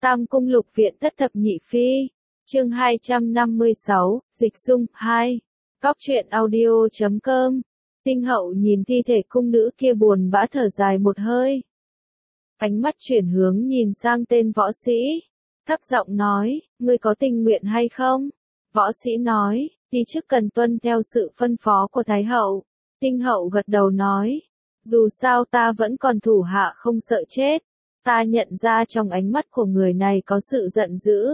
Tam Cung Lục Viện Thất Thập Nhị Phi, chương 256, Dịch Dung 2. Cóc truyện audio.com. Tinh Hậu nhìn thi thể cung nữ kia buồn bã thở dài một hơi. Ánh mắt chuyển hướng nhìn sang tên võ sĩ. Thấp giọng nói, ngươi có tình nguyện hay không? Võ sĩ nói, đi trước cần tuân theo sự phân phó của Thái Hậu. Tinh Hậu gật đầu nói, dù sao ta vẫn còn thủ hạ không sợ chết. Ta nhận ra trong ánh mắt của người này có sự giận dữ.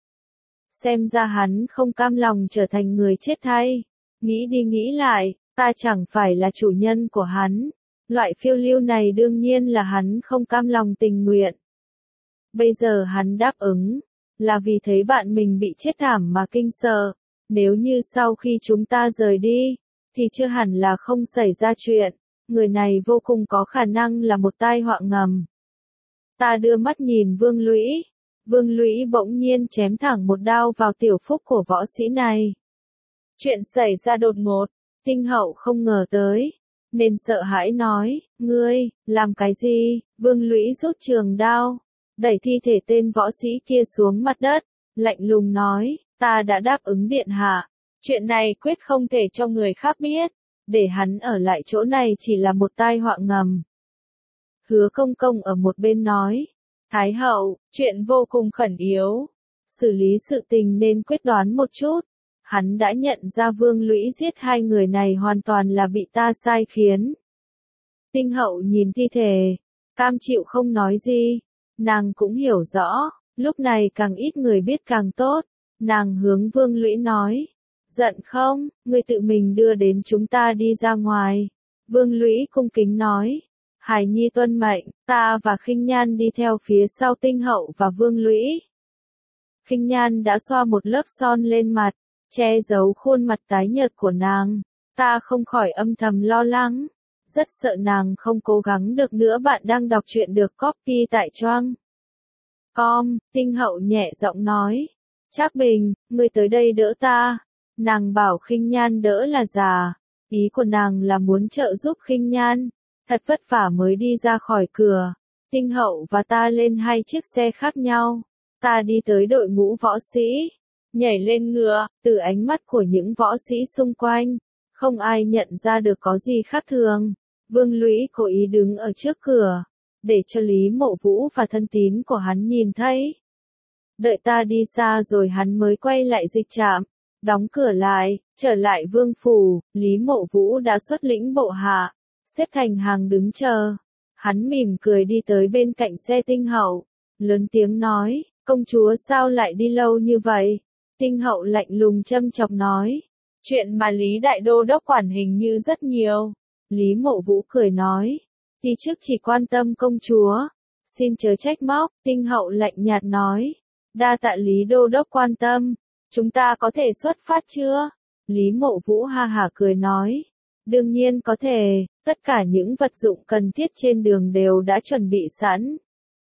Xem ra hắn không cam lòng trở thành người chết thay. Nghĩ đi nghĩ lại, ta chẳng phải là chủ nhân của hắn. Loại phiêu lưu này đương nhiên là hắn không cam lòng tình nguyện. Bây giờ hắn đáp ứng, là vì thấy bạn mình bị chết thảm mà kinh sợ. Nếu như sau khi chúng ta rời đi, thì chưa hẳn là không xảy ra chuyện. Người này vô cùng có khả năng là một tai họa ngầm. Ta đưa mắt nhìn Vương Lũy. Vương Lũy bỗng nhiên chém thẳng một đao vào tiểu phúc của võ sĩ này. Chuyện xảy ra đột ngột, Tinh Hậu không ngờ tới, nên sợ hãi nói, ngươi, làm cái gì? Vương Lũy rút trường đao, đẩy thi thể tên võ sĩ kia xuống mặt đất, lạnh lùng nói, ta đã đáp ứng điện hạ, chuyện này quyết không thể cho người khác biết, để hắn ở lại chỗ này chỉ là một tai họa ngầm. Hứa Công Công ở một bên nói, Thái Hậu, chuyện vô cùng khẩn yếu, xử lý sự tình nên quyết đoán một chút. Hắn đã nhận ra Vương Lũy giết hai người này hoàn toàn là bị ta sai khiến. Tinh Hậu nhìn thi thể, cam chịu không nói gì. Nàng cũng hiểu rõ, lúc này càng ít người biết càng tốt. Nàng hướng Vương Lũy nói, giận không, ngươi tự mình đưa đến chúng ta đi ra ngoài. Vương Lũy cung kính nói, Hải Nhi tuân mệnh, ta và Khinh Nhan đi theo phía sau Tinh Hậu và Vương Lũy. Khinh Nhan đã xoa một lớp son lên mặt, che giấu khuôn mặt tái nhợt của nàng. Ta không khỏi âm thầm lo lắng, rất sợ nàng không cố gắng được nữa. Bạn đang đọc truyện được copy tại Choang com. Tinh Hậu nhẹ giọng nói, Trác Bình, ngươi tới đây đỡ ta. Nàng bảo Khinh Nhan đỡ là già, ý của nàng là muốn trợ giúp Khinh Nhan. Thật vất vả mới đi ra khỏi cửa. Tinh Hậu và ta lên hai chiếc xe khác nhau. Ta đi tới đội ngũ võ sĩ, nhảy lên ngựa. Từ ánh mắt của những võ sĩ xung quanh, không ai nhận ra được có gì khác thường. Vương Lũy cố ý đứng ở trước cửa, để cho Lý Mộ Vũ và thân tín của hắn nhìn thấy. Đợi ta đi xa rồi hắn mới quay lại dịch trạm, đóng cửa lại, trở lại vương phủ. Lý Mộ Vũ đã xuất lĩnh bộ hạ, xếp thành hàng đứng chờ. Hắn mỉm cười đi tới bên cạnh xe Tinh Hậu, lớn tiếng nói, công chúa sao lại đi lâu như vậy? Tinh Hậu lạnh lùng châm chọc nói, chuyện mà Lý Đại Đô đốc quản hình như rất nhiều. Lý Mộ Vũ cười nói, đi trước chỉ quan tâm công chúa, xin chớ trách móc. Tinh Hậu lạnh nhạt nói, đa tạ Lý Đô đốc quan tâm, chúng ta có thể xuất phát chưa? Lý Mộ Vũ ha hả cười nói, đương nhiên có thể, tất cả những vật dụng cần thiết trên đường đều đã chuẩn bị sẵn.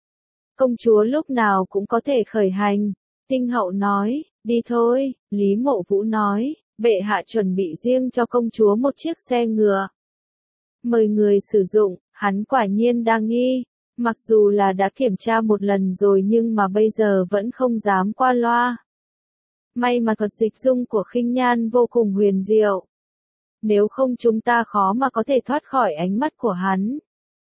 Công chúa lúc nào cũng có thể khởi hành. Tinh Hậu nói, đi thôi. Lý Mộ Vũ nói, bệ hạ chuẩn bị riêng cho công chúa một chiếc xe ngựa. Mời người sử dụng. Hắn quả nhiên đa nghi. Mặc dù là đã kiểm tra một lần rồi nhưng mà bây giờ vẫn không dám qua loa. May mà thuật dịch dung của Khinh Nhan vô cùng huyền diệu. Nếu không chúng ta khó mà có thể thoát khỏi ánh mắt của hắn.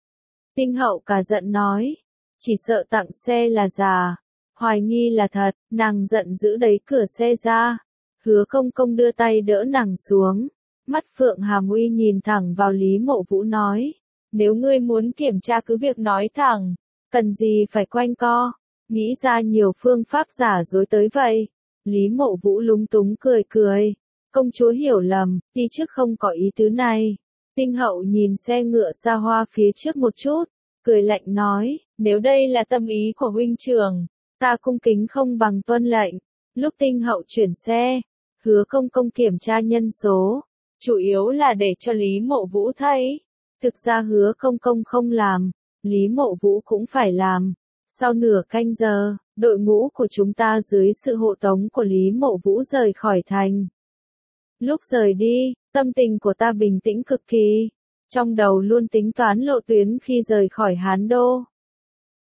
Tinh Hậu cả giận nói, chỉ sợ tặng xe là giả, hoài nghi là thật. Nàng giận dữ đẩy cửa xe ra. Hứa Công Công đưa tay đỡ nàng xuống. Mắt Phượng Hàm Uy nhìn thẳng vào Lý Mộ Vũ nói, nếu ngươi muốn kiểm tra cứ việc nói thẳng, cần gì phải quanh co, nghĩ ra nhiều phương pháp giả dối tới vậy. Lý Mộ Vũ lúng túng cười cười, công chúa hiểu lầm, đi trước không có ý tứ này. Tinh Hậu nhìn xe ngựa xa hoa phía trước một chút, cười lạnh nói, nếu đây là tâm ý của huynh trưởng, ta cung kính không bằng tuân lệnh. Lúc Tinh Hậu chuyển xe, Hứa Công Công kiểm tra nhân số, chủ yếu là để cho Lý Mộ Vũ thấy. Thực ra Hứa Công Công không làm, Lý Mộ Vũ cũng phải làm. Sau nửa canh giờ, đội ngũ của chúng ta dưới sự hộ tống của Lý Mộ Vũ rời khỏi thành. Lúc rời đi, tâm tình của ta bình tĩnh cực kỳ. Trong đầu luôn tính toán lộ tuyến khi rời khỏi Hán Đô.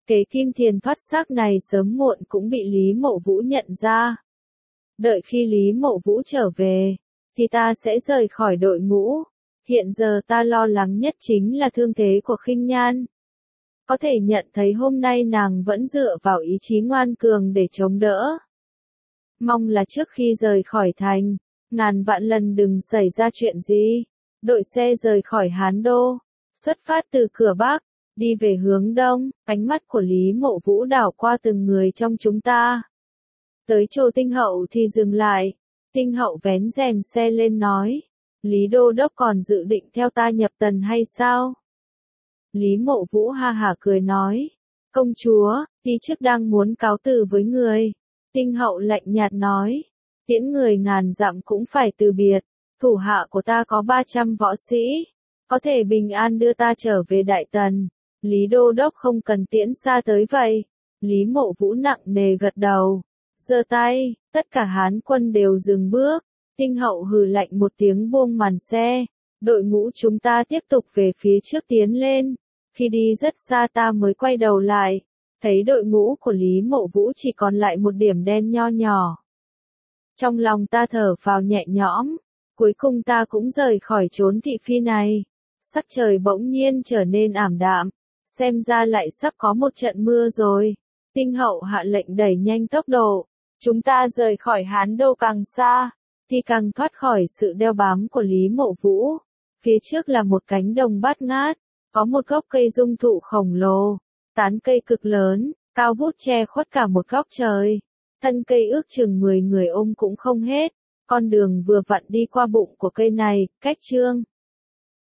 Kế kim thiền thoát xác này sớm muộn cũng bị Lý Mộ Vũ nhận ra. Đợi khi Lý Mộ Vũ trở về, thì ta sẽ rời khỏi đội ngũ. Hiện giờ ta lo lắng nhất chính là thương thế của Khinh Nhan. Có thể nhận thấy hôm nay nàng vẫn dựa vào ý chí ngoan cường để chống đỡ. Mong là trước khi rời khỏi thành, ngàn vạn lần đừng xảy ra chuyện gì. Đội xe rời khỏi Hán Đô, xuất phát từ cửa Bắc, đi về hướng Đông, ánh mắt của Lý Mộ Vũ đảo qua từng người trong chúng ta. Tới chỗ Tinh Hậu thì dừng lại, Tinh Hậu vén rèm xe lên nói, Lý Đô Đốc còn dự định theo ta nhập tần hay sao? Lý Mộ Vũ ha hả cười nói, công chúa, ti chức đang muốn cáo từ với người. Tinh Hậu lạnh nhạt nói, tiễn người ngàn dặm cũng phải từ biệt, thủ hạ của ta có 300 võ sĩ, có thể bình an đưa ta trở về Đại Tần. Lý Đô Đốc không cần tiễn xa tới vậy. Lý Mộ Vũ nặng nề gật đầu, giơ tay, tất cả Hán quân đều dừng bước. Tinh Hậu hừ lạnh một tiếng buông màn xe, đội ngũ chúng ta tiếp tục về phía trước tiến lên. Khi đi rất xa ta mới quay đầu lại, thấy đội ngũ của Lý Mộ Vũ chỉ còn lại một điểm đen nho nhỏ. Trong lòng ta thở phào nhẹ nhõm, cuối cùng ta cũng rời khỏi chốn thị phi này. Sắc trời bỗng nhiên trở nên ảm đạm, xem ra lại sắp có một trận mưa rồi. Tinh Hậu hạ lệnh đẩy nhanh tốc độ, chúng ta rời khỏi Hán Đô càng xa, thì càng thoát khỏi sự đeo bám của Lý Mộ Vũ. Phía trước là một cánh đồng bát ngát, có một gốc cây dung thụ khổng lồ, tán cây cực lớn, cao vút che khuất cả một góc trời. Thân cây ước chừng 10 người ôm cũng không hết, con đường vừa vặn đi qua bụng của cây này, cách Trương